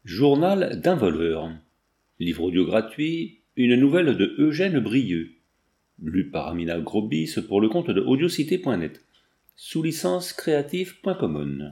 Journal d'un voleur. Livre audio gratuit, une nouvelle de Eugène Brieux. Lu par Amina Grobis pour le compte de audiocité.net. Sous licence Creative.commons.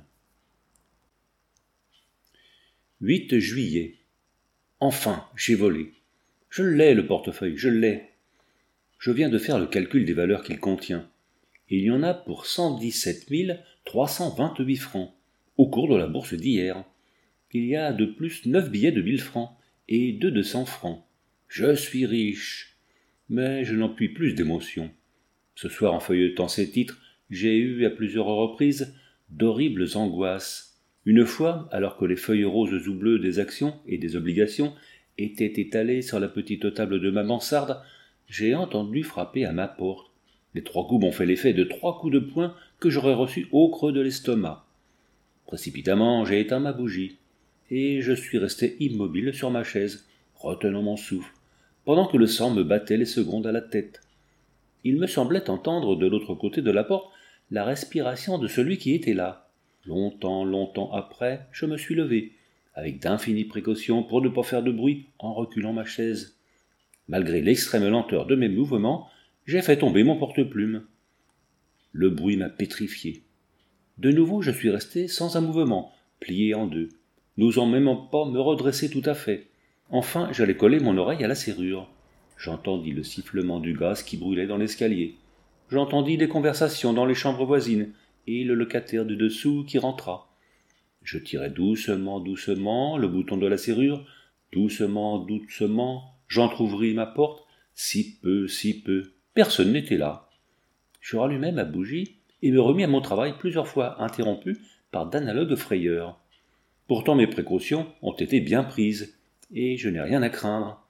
8 juillet. Enfin, j'ai volé. Je l'ai, le portefeuille, je l'ai. Je viens de faire le calcul des valeurs qu'il contient. Il y en a pour 117 328 francs, au cours de la bourse d'hier. Il y a de plus 9 billets de 1000 francs et 2 de 100 francs. Je suis riche. Mais je n'en puis plus d'émotion. Ce soir, en feuilletant ces titres, j'ai eu à plusieurs reprises d'horribles angoisses. Une fois, alors que les feuilles roses ou bleues des actions et des obligations étaient étalées sur la petite table de ma mansarde, j'ai entendu frapper à ma porte. Les 3 coups m'ont fait l'effet de 3 coups de poing que j'aurais reçus au creux de l'estomac. Précipitamment, j'ai éteint ma bougie, et je suis resté immobile sur ma chaise, retenant mon souffle, pendant que le sang me battait les secondes à la tête. Il me semblait entendre de l'autre côté de la porte la respiration de celui qui était là. Longtemps après, je me suis levé, avec d'infinies précautions pour ne pas faire de bruit en reculant ma chaise. Malgré l'extrême lenteur de mes mouvements, j'ai fait tomber mon porte-plume. Le bruit m'a pétrifié. De nouveau, je suis resté sans un mouvement, plié en deux, n'osant même pas me redresser tout à fait. Enfin, j'allais coller mon oreille à la serrure. J'entendis le sifflement du gaz qui brûlait dans l'escalier. J'entendis des conversations dans les chambres voisines et le locataire du dessous qui rentra. Je tirai doucement le bouton de la serrure. Doucement, j'entr'ouvris ma porte. Si peu. Personne n'était là. Je rallumai ma bougie et me remis à mon travail plusieurs fois interrompu par d'analogues frayeurs. Pourtant mes précautions ont été bien prises, et je n'ai rien à craindre.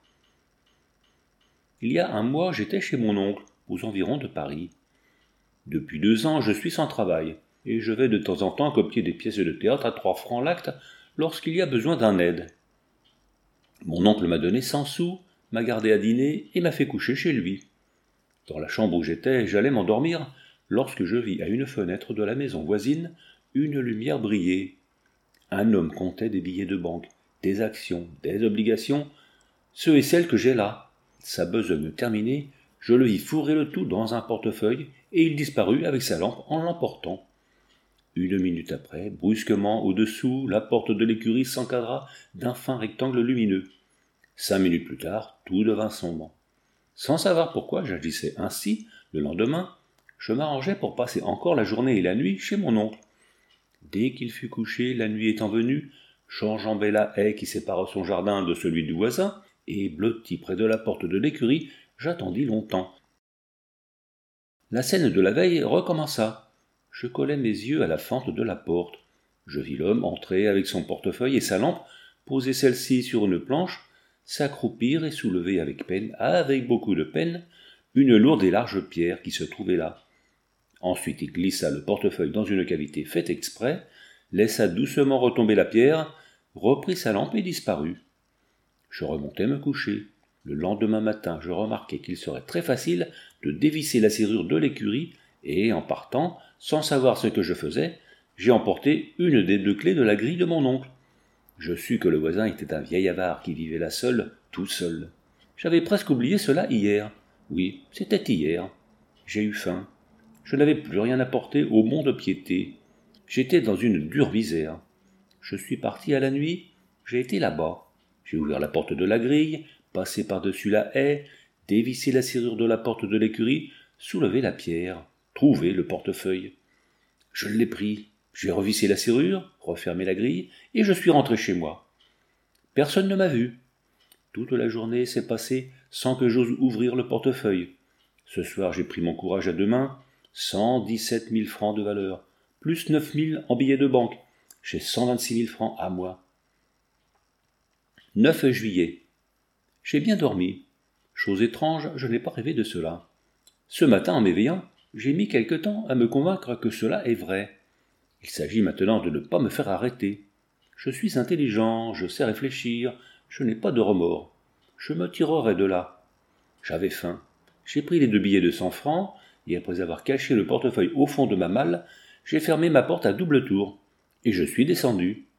Il y a un mois, j'étais chez mon oncle, aux environs de Paris. Depuis 2 ans, je suis sans travail, et je vais de temps en temps copier des pièces de théâtre à 3 francs l'acte lorsqu'il y a besoin d'un aide. Mon oncle m'a donné 100 sous, m'a gardé à dîner et m'a fait coucher chez lui. Dans la chambre où j'étais, j'allais m'endormir lorsque je vis à une fenêtre de la maison voisine une lumière briller. Un homme comptait des billets de banque, des actions, des obligations, ceux et celles que j'ai là. Sa besogne terminée, je le vis fourrer le tout dans un portefeuille et il disparut avec sa lampe en l'emportant. 1 minute après, brusquement, au-dessous, la porte de l'écurie s'encadra d'un fin rectangle lumineux. 5 minutes plus tard, tout devint sombre. Sans savoir pourquoi j'agissais ainsi, le lendemain, je m'arrangeais pour passer encore la journée et la nuit chez mon oncle. Dès qu'il fut couché, la nuit étant venue, j'enjambai la haie qui sépare son jardin de celui du voisin, et blotti près de la porte de l'écurie, j'attendis longtemps. La scène de la veille recommença. Je collai mes yeux à la fente de la porte. Je vis l'homme entrer avec son portefeuille et sa lampe, poser celle-ci sur une planche, s'accroupir et soulever avec beaucoup de peine, une lourde et large pierre qui se trouvait là. Ensuite il glissa le portefeuille dans une cavité faite exprès, laissa doucement retomber la pierre, reprit sa lampe et disparut. Je remontai me coucher. Le lendemain matin, je remarquai qu'il serait très facile de dévisser la serrure de l'écurie, et en partant, sans savoir ce que je faisais, j'ai emporté une des 2 clés de la grille de mon oncle. Je sus que le voisin était un vieil avare qui vivait là seul, tout seul. J'avais presque oublié cela hier. Oui, c'était hier. J'ai eu faim. Je n'avais plus rien à porter au mont-de-piété. J'étais dans une dure misère. Je suis parti à la nuit, j'ai été là-bas. J'ai ouvert la porte de la grille, passé par-dessus la haie, dévissé la serrure de la porte de l'écurie, soulevé la pierre, trouvé le portefeuille. Je l'ai pris, j'ai revissé la serrure, refermé la grille, et je suis rentré chez moi. Personne ne m'a vu. Toute la journée s'est passée sans que j'ose ouvrir le portefeuille. Ce soir, j'ai pris mon courage à 2 mains, 117 000 francs de valeur, plus 9 000 en billets de banque. J'ai 126 000 francs à moi. 9 juillet. J'ai bien dormi. Chose étrange, je n'ai pas rêvé de cela. Ce matin, en m'éveillant, j'ai mis quelque temps à me convaincre que cela est vrai. Il s'agit maintenant de ne pas me faire arrêter. Je suis intelligent, je sais réfléchir, je n'ai pas de remords. Je me tirerai de là. J'avais faim. J'ai pris les 2 billets de 100 francs, et après avoir caché le portefeuille au fond de ma malle, j'ai fermé ma porte à double tour, et je suis descendu.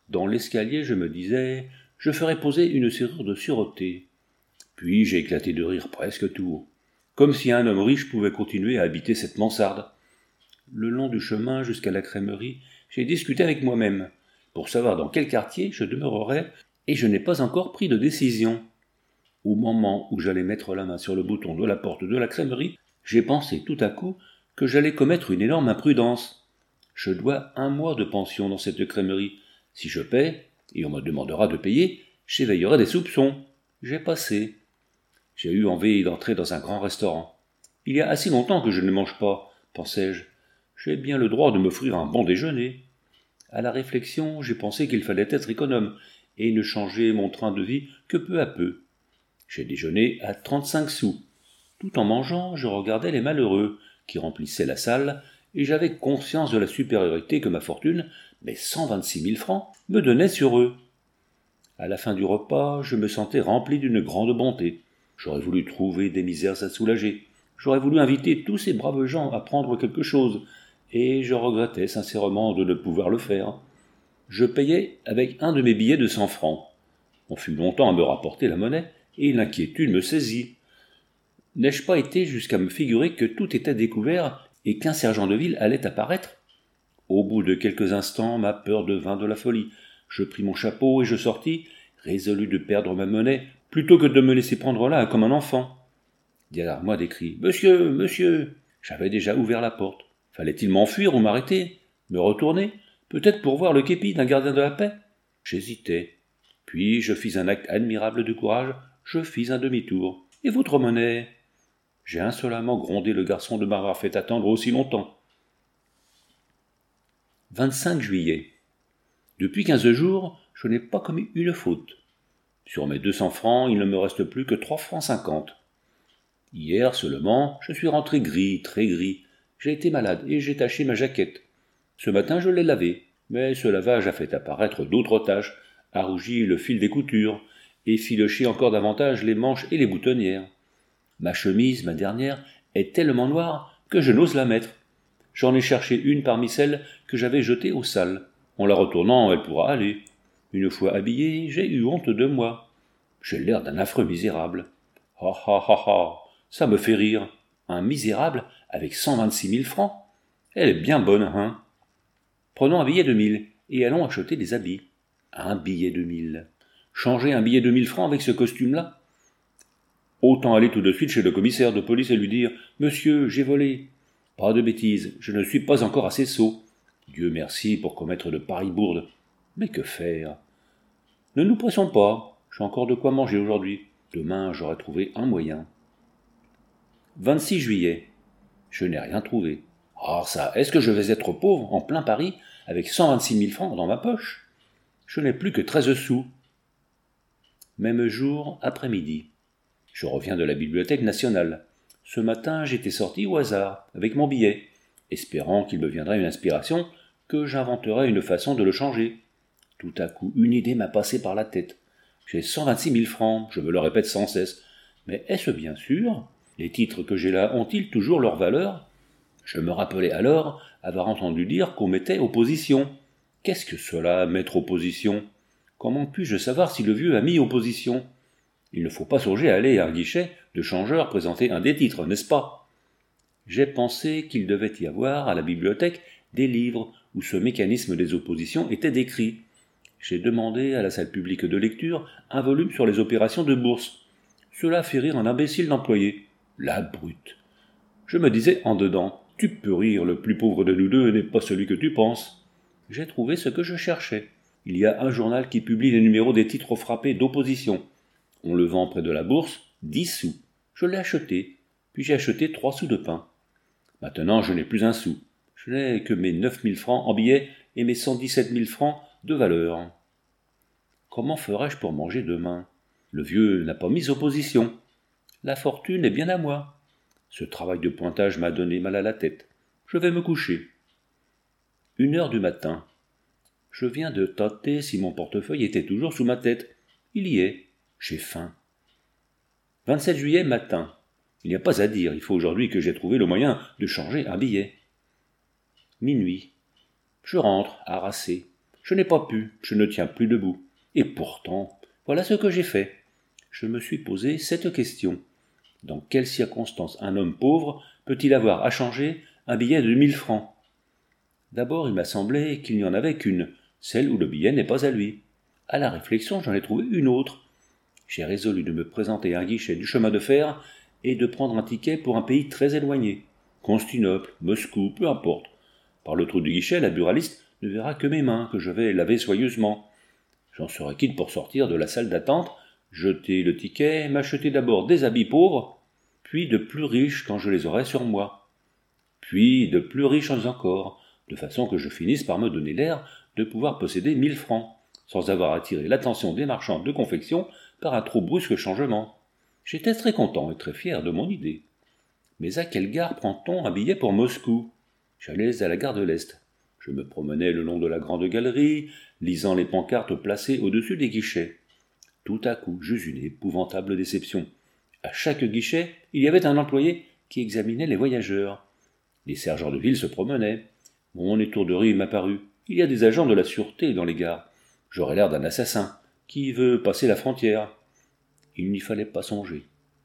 Dans l'escalier, je me disais, je ferais poser une serrure de sûreté. Puis j'ai éclaté de rire presque tout haut, comme si un homme riche pouvait continuer à habiter cette mansarde. Le long du chemin jusqu'à la crèmerie, j'ai discuté avec moi-même, pour savoir dans quel quartier je demeurerais, et je n'ai pas encore pris de décision. Au moment où j'allais mettre la main sur le bouton de la porte de la crèmerie, j'ai pensé tout à coup que j'allais commettre une énorme imprudence. Je dois 1 mois de pension dans cette crèmerie. Si je paie, et on me demandera de payer, j'éveillerai des soupçons. J'ai passé. J'ai eu envie d'entrer dans un grand restaurant. Il y a assez longtemps que je ne mange pas, pensai-je. J'ai bien le droit de m'offrir un bon déjeuner. À la réflexion, j'ai pensé qu'il fallait être économe et ne changer mon train de vie que peu à peu. J'ai déjeuné à 35 sous. Tout en mangeant, je regardais les malheureux qui remplissaient la salle, et j'avais conscience de la supériorité que ma fortune, mes 126 000 francs, me donnait sur eux. À la fin du repas, je me sentais rempli d'une grande bonté. J'aurais voulu trouver des misères à soulager. J'aurais voulu inviter tous ces braves gens à prendre quelque chose, et je regrettais sincèrement de ne pouvoir le faire. Je payais avec un de mes billets de 100 francs. On fut longtemps à me rapporter la monnaie, et l'inquiétude me saisit. N'ai-je pas été jusqu'à me figurer que tout était découvert et qu'un sergent de ville allait apparaître? Au bout de quelques instants, ma peur devint de la folie. Je pris mon chapeau et je sortis, résolu de perdre ma monnaie, plutôt que de me laisser prendre là comme un enfant. Derrière moi des cris « Monsieur, monsieur !» J'avais déjà ouvert la porte. Fallait-il m'enfuir ou m'arrêter? Me retourner? Peut-être pour voir le képi d'un gardien de la paix? J'hésitais. Puis je fis un acte admirable de courage, je fis un demi-tour. « Et votre monnaie ?» J'ai insolemment grondé le garçon de m'avoir fait attendre aussi longtemps. 25 juillet. Depuis 15 jours, je n'ai pas commis une faute. Sur mes 200 francs, il ne me reste plus que 3 francs 50. Hier seulement, je suis rentré gris, très gris. J'ai été malade et j'ai taché ma jaquette. Ce matin, je l'ai lavée, mais ce lavage a fait apparaître d'autres taches, a rougi le fil des coutures, et filoché encore davantage les manches et les boutonnières. Ma chemise, ma dernière, est tellement noire que je n'ose la mettre. J'en ai cherché une parmi celles que j'avais jetées aux salles. En la retournant, elle pourra aller. Une fois habillé, j'ai eu honte de moi. J'ai l'air d'un affreux misérable. Ha ha ha ha, ça me fait rire. Un misérable avec 126 000 francs. Elle est bien bonne, hein? Prenons un billet de 1000 et allons acheter des habits. Un billet de 1000. Changer un billet de 1000 francs avec ce costume-là? Autant aller tout de suite chez le commissaire de police et lui dire « Monsieur, j'ai volé. » Pas de bêtises, je ne suis pas encore assez sot. Dieu merci pour commettre de pareilles bourdes. Mais que faire? Ne nous pressons pas, j'ai encore de quoi manger aujourd'hui. Demain, j'aurai trouvé un moyen. 26 juillet. Je n'ai rien trouvé. Ah ça, est-ce que je vais être pauvre en plein Paris avec 126 000 francs dans ma poche? Je n'ai plus que 13 sous. Même jour, après-midi. Je reviens de la Bibliothèque nationale. Ce matin, j'étais sorti au hasard, avec mon billet, espérant qu'il me viendrait une inspiration, que j'inventerais une façon de le changer. Tout à coup, une idée m'a passé par la tête. J'ai 126 000 francs, je me le répète sans cesse. Mais est-ce bien sûr? Les titres que j'ai là ont-ils toujours leur valeur? Je me rappelais alors avoir entendu dire qu'on mettait opposition. Qu'est-ce que cela, mettre opposition? Comment puis-je savoir si le vieux a mis opposition? Il ne faut pas songer à aller à un guichet de changeur présenter un des titres, n'est-ce pas? J'ai pensé qu'il devait y avoir à la bibliothèque des livres où ce mécanisme des oppositions était décrit. J'ai demandé à la salle publique de lecture un volume sur les opérations de bourse. Cela fait rire un imbécile d'employé. La brute. Je me disais en dedans, tu peux rire, le plus pauvre de nous deux n'est pas celui que tu penses. J'ai trouvé ce que je cherchais. Il y a un journal qui publie les numéros des titres frappés d'opposition. On le vend près de la bourse, 10 sous. Je l'ai acheté, puis j'ai acheté 3 sous de pain. Maintenant, je n'ai plus un sou. Je n'ai que mes 9 000 francs en billets et mes 117 000 francs de valeur. Comment ferai-je pour manger demain? Le vieux n'a pas mis opposition. La fortune est bien à moi. Ce travail de pointage m'a donné mal à la tête. Je vais me coucher. 1h du matin. Je viens de tâter si mon portefeuille était toujours sous ma tête. Il y est. J'ai faim. 27 juillet matin. Il n'y a pas à dire, il faut aujourd'hui que j'ai trouvé le moyen de changer un billet. Minuit. Je rentre, harassé. Je n'ai pas pu, je ne tiens plus debout. Et pourtant, voilà ce que j'ai fait. Je me suis posé cette question. Dans quelles circonstances un homme pauvre peut-il avoir à changer un billet de 1000 francs ? D'abord, il m'a semblé qu'il n'y en avait qu'une, celle où le billet n'est pas à lui. À la réflexion, j'en ai trouvé une autre. J'ai résolu de me présenter à un guichet du chemin de fer et de prendre un ticket pour un pays très éloigné. Constantinople, Moscou, peu importe. Par le trou du guichet, la buraliste ne verra que mes mains, que je vais laver soigneusement. J'en serai quitte pour sortir de la salle d'attente, jeter le ticket, m'acheter d'abord des habits pauvres, puis de plus riches quand je les aurai sur moi, puis de plus riches encore, de façon que je finisse par me donner l'air de pouvoir posséder 1000 francs, sans avoir attiré l'attention des marchands de confection par un trop brusque changement. J'étais très content et très fier de mon idée. Mais à quelle gare prend-on un billet pour Moscou ? J'allais à la gare de l'Est. Je me promenais le long de la grande galerie, lisant les pancartes placées au-dessus des guichets. Tout à coup, j'eus une épouvantable déception. À chaque guichet, il y avait un employé qui examinait les voyageurs. Les sergents de ville se promenaient. Mon étourderie m'apparut. Il y a des agents de la sûreté dans les gares. J'aurais l'air d'un assassin qui veut passer la frontière. Il n'y fallait pas songer.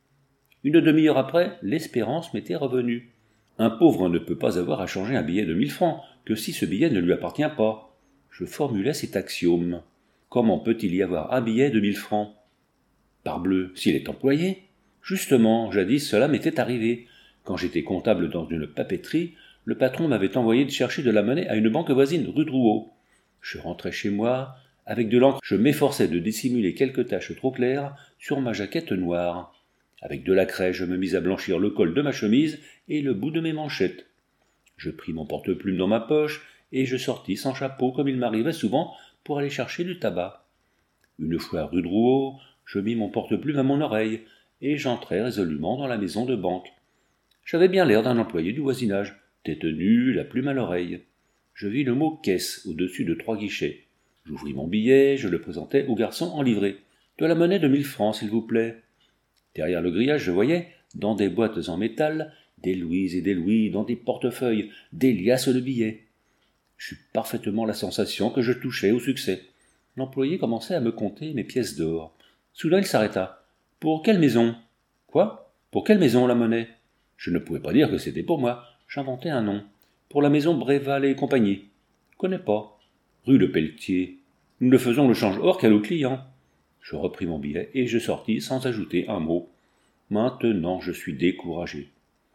Une demi-heure après, l'espérance m'était revenue. Un pauvre ne peut pas avoir à changer un billet de 1000 francs, que si ce billet ne lui appartient pas. Je formulais cet axiome. Comment peut-il y avoir un billet de 1000 francs ? Parbleu, s'il est employé. Justement, jadis cela m'était arrivé. Quand j'étais comptable dans une papeterie, le patron m'avait envoyé de chercher de la monnaie à une banque voisine, rue Drouot. Je rentrais chez moi. Avec de l'encre, je m'efforçais de dissimuler quelques taches trop claires sur ma jaquette noire. Avec de la craie, je me mis à blanchir le col de ma chemise et le bout de mes manchettes. Je pris mon porte-plume dans ma poche et je sortis sans chapeau comme il m'arrivait souvent pour aller chercher du tabac. Une fois rue Drouot, je mis mon porte-plume à mon oreille et j'entrai résolument dans la maison de banque. J'avais bien l'air d'un employé du voisinage, tête nue, la plume à l'oreille. Je vis le mot « caisse » au-dessus de 3 guichets. J'ouvris mon billet, je le présentai au garçon en livrée. « De la monnaie de 1000 francs, s'il vous plaît. » Derrière le grillage, je voyais, dans des boîtes en métal, des louis et des louis, dans des portefeuilles, des liasses de billets. J'eus parfaitement la sensation que je touchais au succès. L'employé commençait à me compter mes pièces d'or. Soudain, il s'arrêta. « Pour quelle maison ?»« Quoi ? Pour quelle maison, la monnaie ?» Je ne pouvais pas dire que c'était pour moi. J'inventai un nom. « Pour la maison Bréval et compagnie. »« Connais pas. »« Rue Le Pelletier. Nous ne faisons le change or qu'à nos clients. » Je repris mon billet et je sortis sans ajouter un mot. Maintenant, je suis découragé.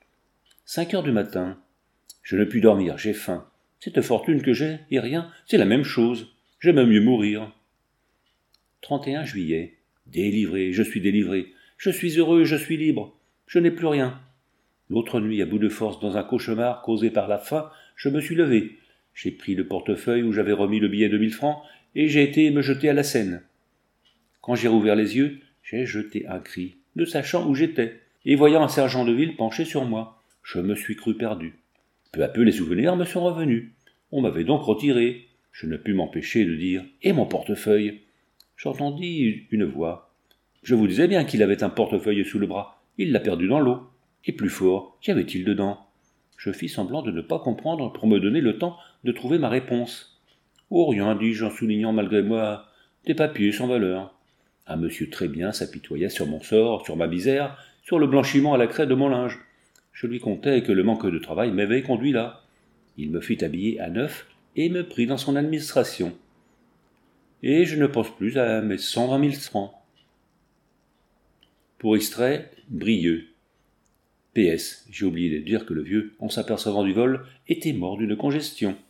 5 heures du matin. Je ne puis dormir, j'ai faim. Cette fortune que j'ai et rien, c'est la même chose. J'aime mieux mourir. 31 juillet. Délivré, je suis délivré. Je suis heureux, je suis libre. Je n'ai plus rien. L'autre nuit, à bout de force, dans un cauchemar causé par la faim, je me suis levé. J'ai pris le portefeuille où j'avais remis le billet de 1000 francs et j'ai été me jeter à la Seine. Quand j'ai rouvert les yeux, j'ai jeté un cri, ne sachant où j'étais, et voyant un sergent de ville penché sur moi. Je me suis cru perdu. Peu à peu, les souvenirs me sont revenus. On m'avait donc retiré. Je ne pus m'empêcher de dire « Et mon portefeuille ?» J'entendis une voix. « Je vous disais bien qu'il avait un portefeuille sous le bras. Il l'a perdu dans l'eau. Et plus fort, qu'y avait-il dedans ?» Je fis semblant de ne pas comprendre pour me donner le temps de trouver ma réponse. « Oh, rien, dis-je en soulignant malgré moi, des papiers sans valeur. » Un monsieur très bien s'apitoyait sur mon sort, sur ma misère, sur le blanchiment à la craie de mon linge. Je lui contai que le manque de travail m'avait conduit là. Il me fit habiller à neuf et me prit dans son administration. Et je ne pense plus à mes 120 000 francs. Pour extrait, Brieux. PS, j'ai oublié de dire que le vieux, en s'apercevant du vol, était mort d'une congestion.